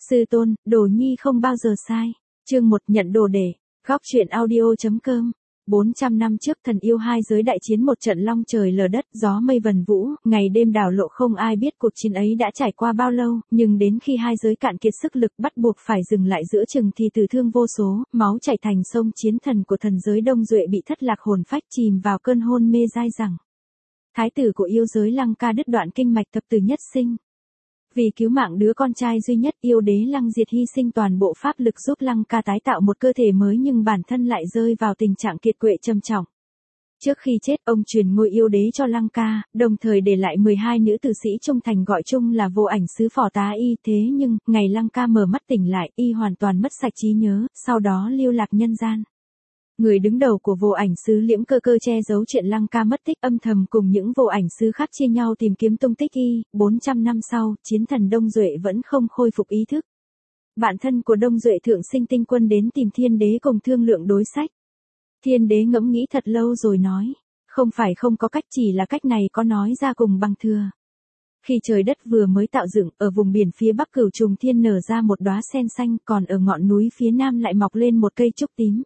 Sư tôn, đồ nhi không bao giờ sai. Chương 1 nhận đồ để. Góc truyện audio.com 400 năm trước thần yêu hai giới đại chiến một trận long trời lở đất, gió mây vần vũ, ngày đêm đảo lộ, không ai biết cuộc chiến ấy đã trải qua bao lâu, nhưng đến khi hai giới cạn kiệt sức lực bắt buộc phải dừng lại giữa chừng thì tử thương vô số, máu chảy thành sông, chiến thần của thần giới Đông Duệ bị thất lạc hồn phách, chìm vào cơn hôn mê dai dẳng. Thái tử của yêu giới Lăng Ca đứt đoạn kinh mạch thập tử nhất sinh. Vì cứu mạng đứa con trai duy nhất, yêu đế Lăng Diệt hy sinh toàn bộ pháp lực giúp Lăng Ca tái tạo một cơ thể mới, nhưng bản thân lại rơi vào tình trạng kiệt quệ trầm trọng. Trước khi chết, ông truyền ngôi yêu đế cho Lăng Ca, đồng thời để lại 12 nữ tử sĩ trung thành, gọi chung là Vô Ảnh Sứ Phò Tá Y. Thế nhưng, ngày Lăng Ca mở mắt tỉnh lại, y hoàn toàn mất sạch trí nhớ, sau đó lưu lạc nhân gian. Người đứng đầu của Vô Ảnh Sứ Liễm Cơ Cơ che giấu chuyện Lăng Ca mất tích, âm thầm cùng những vô ảnh sứ khác chia nhau tìm kiếm tung tích y. 400 năm sau, chiến thần Đông Duệ vẫn không khôi phục ý thức. Bạn thân của Đông Duệ Thượng Sinh Tinh Quân đến tìm Thiên Đế cùng thương lượng đối sách. Thiên Đế ngẫm nghĩ thật lâu rồi nói, không phải không có cách, chỉ là cách này có nói ra cùng bằng thừa. Khi trời đất vừa mới tạo dựng, ở vùng biển phía bắc Cửu Trùng Thiên nở ra một đóa sen xanh, còn ở ngọn núi phía nam lại mọc lên một cây trúc tím.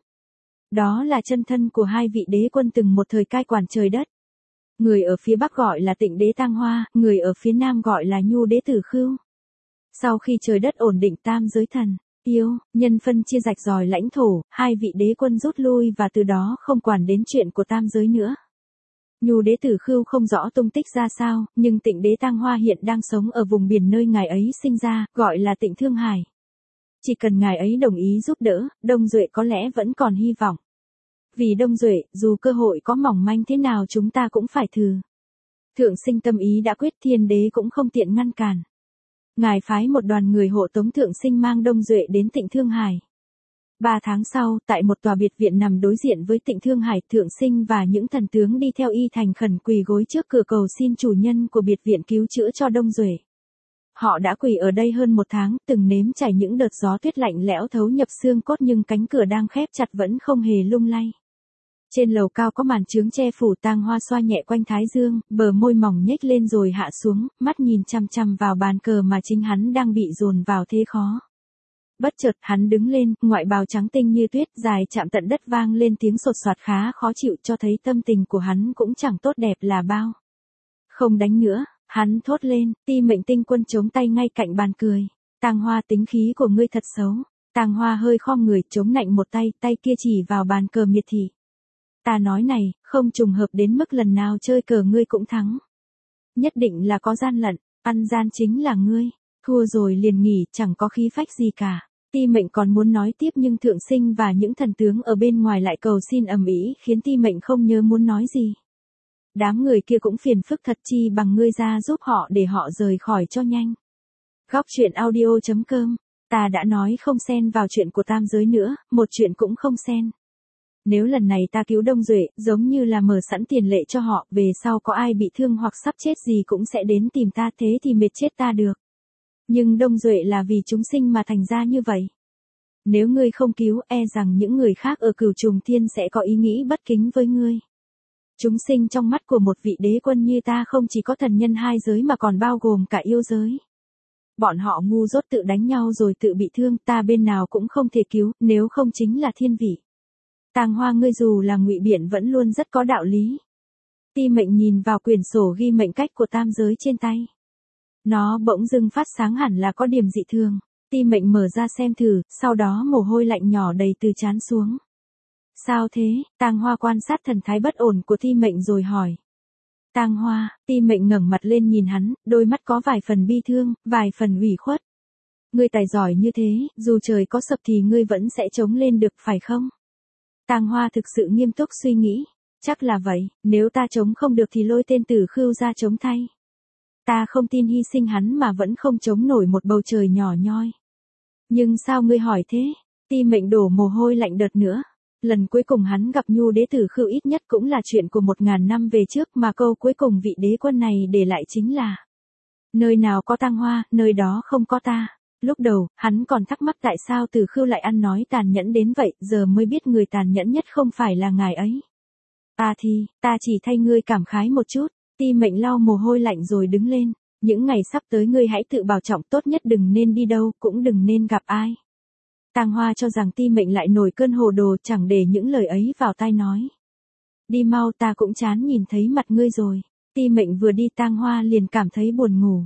Đó là chân thân của hai vị đế quân từng một thời cai quản trời đất. Người ở phía bắc gọi là Tịnh Đế Tang Hoa, người ở phía nam gọi là Nhu Đế Tử Khưu. Sau khi trời đất ổn định, tam giới thần, yêu, nhân phân chia rạch ròi lãnh thổ, hai vị đế quân rút lui và từ đó không quản đến chuyện của tam giới nữa. Nhu Đế Tử Khưu không rõ tung tích ra sao, nhưng Tịnh Đế Tang Hoa hiện đang sống ở vùng biển nơi ngài ấy sinh ra, gọi là Tịnh Thương Hải. Chỉ cần ngài ấy đồng ý giúp đỡ, Đông Duệ có lẽ vẫn còn hy vọng. Vì Đông Duệ, dù cơ hội có mỏng manh thế nào chúng ta cũng phải thử. Thượng Sinh tâm ý đã quyết, Thiên Đế cũng không tiện ngăn cản. Ngài phái một đoàn người hộ tống Thượng Sinh mang Đông Duệ đến Tịnh Thương Hải. 3 tháng sau, tại một tòa biệt viện nằm đối diện với Tịnh Thương Hải, Thượng Sinh và những thần tướng đi theo y thành khẩn quỳ gối trước cửa cầu xin chủ nhân của biệt viện cứu chữa cho Đông Duệ. Họ đã quỳ ở đây hơn 1 tháng, từng nếm trải những đợt gió tuyết lạnh lẽo thấu nhập xương cốt, nhưng cánh cửa đang khép chặt vẫn không hề lung lay. Trên lầu cao có màn chướng che phủ, Tang Hoa xoa nhẹ quanh thái dương, bờ môi mỏng nhếch lên rồi hạ xuống, mắt nhìn chằm chằm vào bàn cờ mà chính hắn đang bị dồn vào thế khó. Bất chợt hắn đứng lên, ngoại bào trắng tinh như tuyết dài chạm tận đất, vang lên tiếng sột soạt khá khó chịu, cho thấy tâm tình của hắn cũng chẳng tốt đẹp là bao. Không đánh nữa, hắn thốt lên. Ti Mệnh Tinh Quân chống tay ngay cạnh bàn cười. Tang Hoa, tính khí của ngươi thật xấu. Tang Hoa hơi khom người, chống nạnh một tay, tay kia chỉ vào bàn cờ miệt thị. Ta nói này, không trùng hợp đến mức lần nào chơi cờ ngươi cũng thắng. Nhất định là có gian lận, ăn gian chính là ngươi. Thua rồi liền nghỉ, chẳng có khí phách gì cả. Ti Mệnh còn muốn nói tiếp nhưng Thượng Sinh và những thần tướng ở bên ngoài lại cầu xin ầm ĩ, khiến Ti Mệnh không nhớ muốn nói gì. Đám người kia cũng phiền phức thật, chi bằng ngươi ra giúp họ để họ rời khỏi cho nhanh. Góc truyện audio.com. Ta đã nói không xen vào chuyện của tam giới nữa, một chuyện cũng không xen. Nếu lần này ta cứu Đông Duệ, giống như là mở sẵn tiền lệ cho họ, về sau có ai bị thương hoặc sắp chết gì cũng sẽ đến tìm ta, thế thì mệt chết ta được. Nhưng Đông Duệ là vì chúng sinh mà thành ra như vậy. Nếu ngươi không cứu, e rằng những người khác ở Cửu Trùng Thiên sẽ có ý nghĩ bất kính với ngươi. Chúng sinh trong mắt của một vị đế quân như ta không chỉ có thần nhân hai giới mà còn bao gồm cả yêu giới. Bọn họ ngu dốt tự đánh nhau rồi tự bị thương, ta bên nào cũng không thể cứu, nếu không chính là thiên vị. Tang Hoa, ngươi dù là ngụy biện vẫn luôn rất có đạo lý. Ti Mệnh nhìn vào quyển sổ ghi mệnh cách của tam giới trên tay. Nó bỗng dưng phát sáng, hẳn là có điểm dị thường. Ti Mệnh mở ra xem thử, sau đó mồ hôi lạnh nhỏ đầy từ trán xuống. Sao thế? Tang Hoa quan sát thần thái bất ổn của Ti Mệnh rồi hỏi. Tang Hoa, Ti Mệnh ngẩng mặt lên nhìn hắn, đôi mắt có vài phần bi thương, vài phần ủy khuất. Ngươi tài giỏi như thế, dù trời có sập thì ngươi vẫn sẽ chống lên được, phải không? Tang Hoa thực sự nghiêm túc suy nghĩ. Chắc là vậy, nếu ta chống không được thì lôi tên Tử Khưu ra chống thay. Ta không tin hy sinh hắn mà vẫn không chống nổi một bầu trời nhỏ nhoi. Nhưng sao ngươi hỏi thế? Ti Mệnh đổ mồ hôi lạnh đợt nữa. Lần cuối cùng hắn gặp Nhu Đế Tử Khưu ít nhất cũng là chuyện của 1000 năm về trước, mà câu cuối cùng vị đế quân này để lại chính là: nơi nào có Tang Hoa, nơi đó không có ta. Lúc đầu, hắn còn thắc mắc tại sao Tử Khưu lại ăn nói tàn nhẫn đến vậy, giờ mới biết người tàn nhẫn nhất không phải là ngài ấy. Ta chỉ thay ngươi cảm khái một chút. Ti Mệnh lau mồ hôi lạnh rồi đứng lên, Những ngày sắp tới ngươi hãy tự bảo trọng, tốt nhất đừng nên đi đâu, cũng đừng nên gặp ai. Tang Hoa cho rằng Ti Mệnh lại nổi cơn hồ đồ, chẳng để những lời ấy vào tai nói. Đi mau, ta cũng chán nhìn thấy mặt ngươi rồi. Ti Mệnh vừa đi Tang Hoa liền cảm thấy buồn ngủ.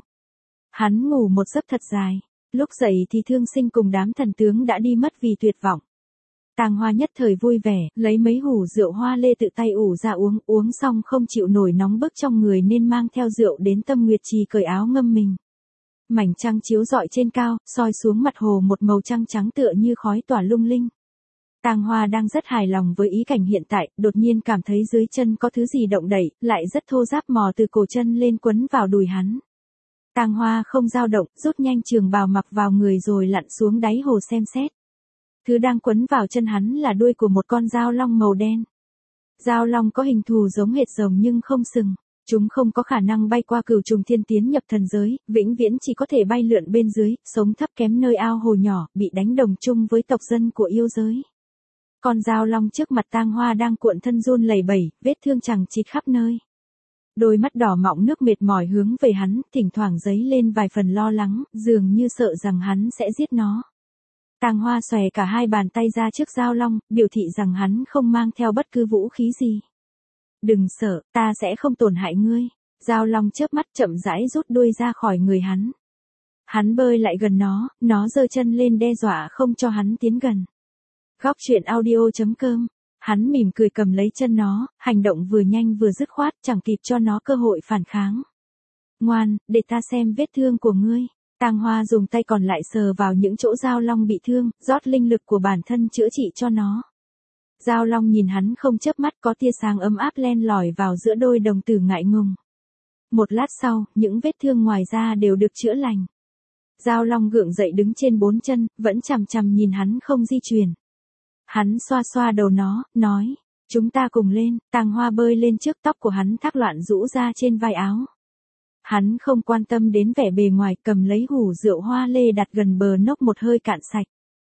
Hắn ngủ một giấc thật dài. Lúc dậy thì Thương Sinh cùng đám thần tướng đã đi mất vì tuyệt vọng. Tang Hoa nhất thời vui vẻ, lấy mấy hũ rượu hoa lê tự tay ủ ra uống xong không chịu nổi nóng bức trong người nên mang theo rượu đến Tâm Nguyệt Trì cởi áo ngâm mình. Mảnh trăng chiếu rọi trên cao, soi xuống mặt hồ một màu trăng trắng tựa như khói tỏa lung linh. Tang Hoa đang rất hài lòng với ý cảnh hiện tại, đột nhiên cảm thấy dưới chân có thứ gì động đậy, lại rất thô ráp mò từ cổ chân lên quấn vào đùi hắn. Tang Hoa không dao động, rút nhanh trường bào mặc vào người rồi lặn xuống đáy hồ xem xét. Thứ đang quấn vào chân hắn là đuôi của một con dao long màu đen. Dao long có hình thù giống hệt rồng nhưng không sừng. Chúng không có khả năng bay qua cửu trùng thiên tiến nhập thần giới, vĩnh viễn chỉ có thể bay lượn bên dưới, sống thấp kém nơi ao hồ nhỏ, bị đánh đồng chung với tộc dân của yêu giới. Con dao long trước mặt Tang Hoa đang cuộn thân run lẩy bẩy, vết thương chằng chịt khắp nơi. Đôi mắt đỏ mọng nước mệt mỏi hướng về hắn, thỉnh thoảng dấy lên vài phần lo lắng, dường như sợ rằng hắn sẽ giết nó. Tang Hoa xòe cả hai bàn tay ra trước dao long, biểu thị rằng hắn không mang theo bất cứ vũ khí gì. Đừng sợ, ta sẽ không tổn hại ngươi. Dao long chớp mắt chậm rãi rút đuôi ra khỏi người hắn. Hắn bơi lại gần nó giơ chân lên đe dọa không cho hắn tiến gần. Góc truyện audio.com. Hắn mỉm cười cầm lấy chân nó, hành động vừa nhanh vừa dứt khoát, chẳng kịp cho nó cơ hội phản kháng. Ngoan, để ta xem vết thương của ngươi. Tang Hoa dùng tay còn lại sờ vào những chỗ dao long bị thương, rót linh lực của bản thân chữa trị cho nó. Dao long nhìn hắn không chớp mắt, có tia sáng ấm áp len lỏi vào giữa đôi đồng tử ngại ngùng. Một lát sau, những vết thương ngoài da đều được chữa lành. Dao long gượng dậy đứng trên bốn chân, vẫn chằm chằm nhìn hắn không di chuyển. Hắn xoa xoa đầu nó, nói, chúng ta cùng lên. Tang Hoa bơi lên trước, tóc của hắn thác loạn rũ ra trên vai áo. Hắn không quan tâm đến vẻ bề ngoài, cầm lấy hũ rượu hoa lê đặt gần bờ nốc một hơi cạn sạch.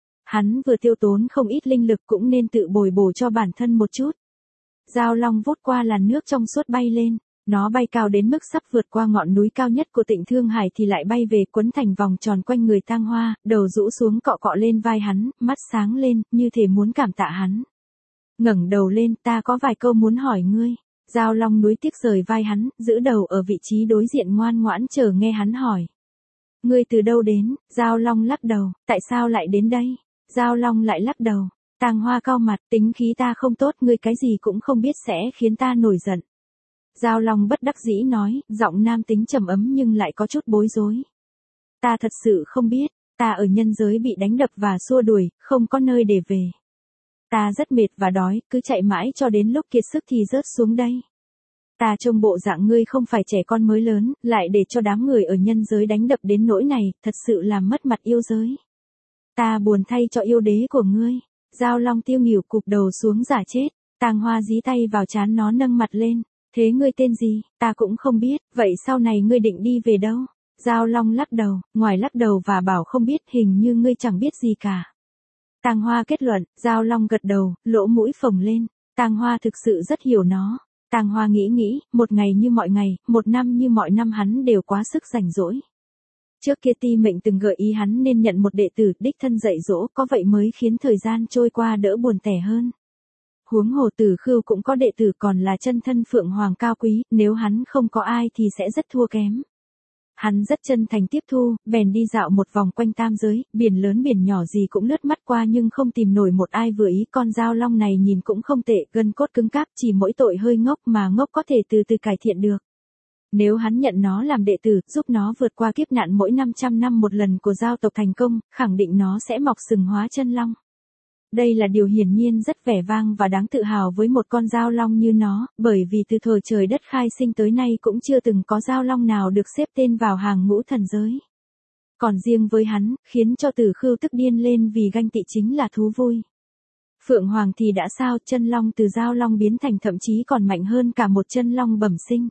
Hắn vừa tiêu tốn không ít linh lực cũng nên tự bồi bổ cho bản thân một chút. Dao long vút qua làn nước trong suốt bay lên. Nó bay cao đến mức sắp vượt qua ngọn núi cao nhất của Tịnh Thương Hải thì lại bay về quấn thành vòng tròn quanh người Tang Hoa, đầu rũ xuống cọ cọ lên vai hắn, mắt sáng lên, như thể muốn cảm tạ hắn. Ngẩng đầu lên, ta có vài câu muốn hỏi ngươi. Dao long nuối tiếc rời vai hắn, giữ đầu ở vị trí đối diện ngoan ngoãn chờ nghe hắn hỏi. Ngươi từ đâu đến? Dao long lắc đầu, tại sao lại đến đây? Dao long lại lắc đầu. Tang Hoa cau mặt, tính khí ta không tốt, ngươi cái gì cũng không biết sẽ khiến ta nổi giận. Dao long bất đắc dĩ nói, giọng nam tính trầm ấm nhưng lại có chút bối rối. Ta thật sự không biết, ta ở nhân giới bị đánh đập và xua đuổi, không có nơi để về. Ta rất mệt và đói, cứ chạy mãi cho đến lúc kiệt sức thì rớt xuống đây. Ta trông bộ dạng ngươi không phải trẻ con mới lớn, lại để cho đám người ở nhân giới đánh đập đến nỗi này, thật sự làm mất mặt yêu giới. Ta buồn thay cho yêu đế của ngươi. Dao long tiêu nghỉu cụp đầu xuống giả chết. Tang Hoa dí tay vào trán nó nâng mặt lên. Thế ngươi tên gì? Ta cũng không biết, vậy sau này ngươi định đi về đâu? Dao long lắc đầu, ngoài lắc đầu và bảo không biết, hình như ngươi chẳng biết gì cả. Tang Hoa kết luận, Dao long gật đầu, lỗ mũi phồng lên. Tang Hoa thực sự rất hiểu nó. Tang Hoa nghĩ, một ngày như mọi ngày, một năm như mọi năm hắn đều quá sức rảnh rỗi. Trước kia Ti Mệnh từng gợi ý hắn nên nhận một đệ tử đích thân dạy dỗ, có vậy mới khiến thời gian trôi qua đỡ buồn tẻ hơn. Huống hồ Tử Khưu cũng có đệ tử còn là chân thân Phượng Hoàng cao quý, nếu hắn không có ai thì sẽ rất thua kém. Hắn rất chân thành tiếp thu, bèn đi dạo một vòng quanh tam giới, biển lớn biển nhỏ gì cũng lướt mắt qua nhưng không tìm nổi một ai vừa ý. Con dao long này nhìn cũng không tệ, gân cốt cứng cáp, chỉ mỗi tội hơi ngốc mà ngốc có thể từ từ cải thiện được. Nếu hắn nhận nó làm đệ tử, giúp nó vượt qua kiếp nạn mỗi 500 năm một lần của giao tộc thành công, khẳng định nó sẽ mọc sừng hóa chân long. Đây là điều hiển nhiên rất vẻ vang và đáng tự hào với một con dao long như nó, bởi vì từ thời trời đất khai sinh tới nay cũng chưa từng có dao long nào được xếp tên vào hàng ngũ thần giới. Còn riêng với hắn, khiến cho Tử Khưu tức điên lên vì ganh tị chính là thú vui. Phượng Hoàng thì đã sao, chân long từ dao long biến thành thậm chí còn mạnh hơn cả một chân long bẩm sinh.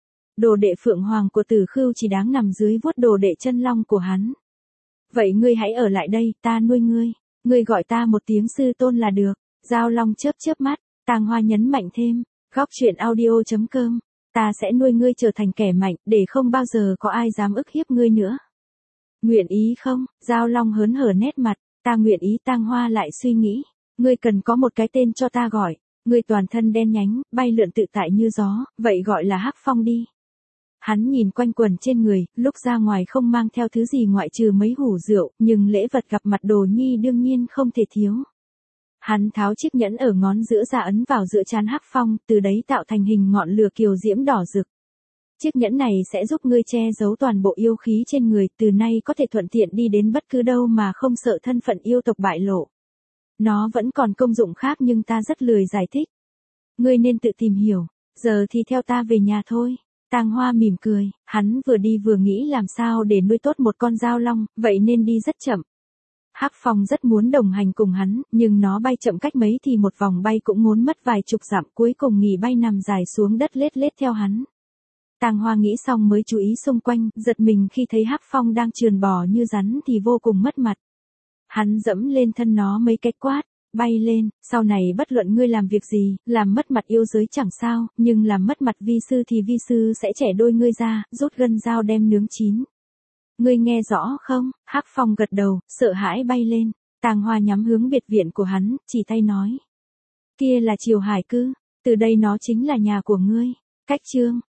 Đồ đệ Phượng Hoàng của Tử Khưu chỉ đáng nằm dưới vuốt đồ đệ chân long của hắn. Vậy ngươi hãy ở lại đây, ta nuôi ngươi. Ngươi gọi ta một tiếng sư tôn là được. Dao long chớp chớp mắt. Tang Hoa nhấn mạnh thêm. Góc truyện audio.com Ta sẽ nuôi ngươi trở thành kẻ mạnh, để không bao giờ có ai dám ức hiếp ngươi nữa. Nguyện ý không? Giao Long hớn hở nét mặt, ta nguyện ý. Tang Hoa lại suy nghĩ, ngươi cần có một cái tên cho ta gọi, ngươi toàn thân đen nhánh, bay lượn tự tại như gió, vậy gọi là Hắc Phong đi. Hắn nhìn quanh quần trên người, lúc ra ngoài không mang theo thứ gì ngoại trừ mấy hũ rượu, nhưng lễ vật gặp mặt Đồ Nhi đương nhiên không thể thiếu. Hắn tháo chiếc nhẫn ở ngón giữa ra ấn vào giữa trán Hắc Phong, từ đấy tạo thành hình ngọn lửa kiều diễm đỏ rực. Chiếc nhẫn này sẽ giúp ngươi che giấu toàn bộ yêu khí trên người, từ nay có thể thuận tiện đi đến bất cứ đâu mà không sợ thân phận yêu tộc bại lộ. Nó vẫn còn công dụng khác nhưng ta rất lười giải thích. Ngươi nên tự tìm hiểu, giờ thì theo ta về nhà thôi. Tang Hoa mỉm cười, hắn vừa đi vừa nghĩ làm sao để nuôi tốt một con Giao Long, vậy nên đi rất chậm. Hắc Phong rất muốn đồng hành cùng hắn, nhưng nó bay chậm cách mấy thì một vòng bay cũng ngốn mất vài chục dặm, cuối cùng nghỉ bay nằm dài xuống đất lết lết theo hắn. Tang Hoa nghĩ xong mới chú ý xung quanh, giật mình khi thấy Hắc Phong đang trườn bò như rắn thì vô cùng mất mặt. Hắn dẫm lên thân nó mấy cái quát, bay lên, sau này bất luận ngươi làm việc gì, làm mất mặt yêu giới chẳng sao, nhưng làm mất mặt vi sư thì vi sư sẽ chẻ đôi ngươi ra, rút gân dao đem nướng chín. Ngươi nghe rõ không? Hắc Phong gật đầu, sợ hãi bay lên. Tang Hoa nhắm hướng biệt viện của hắn, chỉ tay nói. Kia là Triều Hải Cư, từ đây nó chính là nhà của ngươi. Cách chương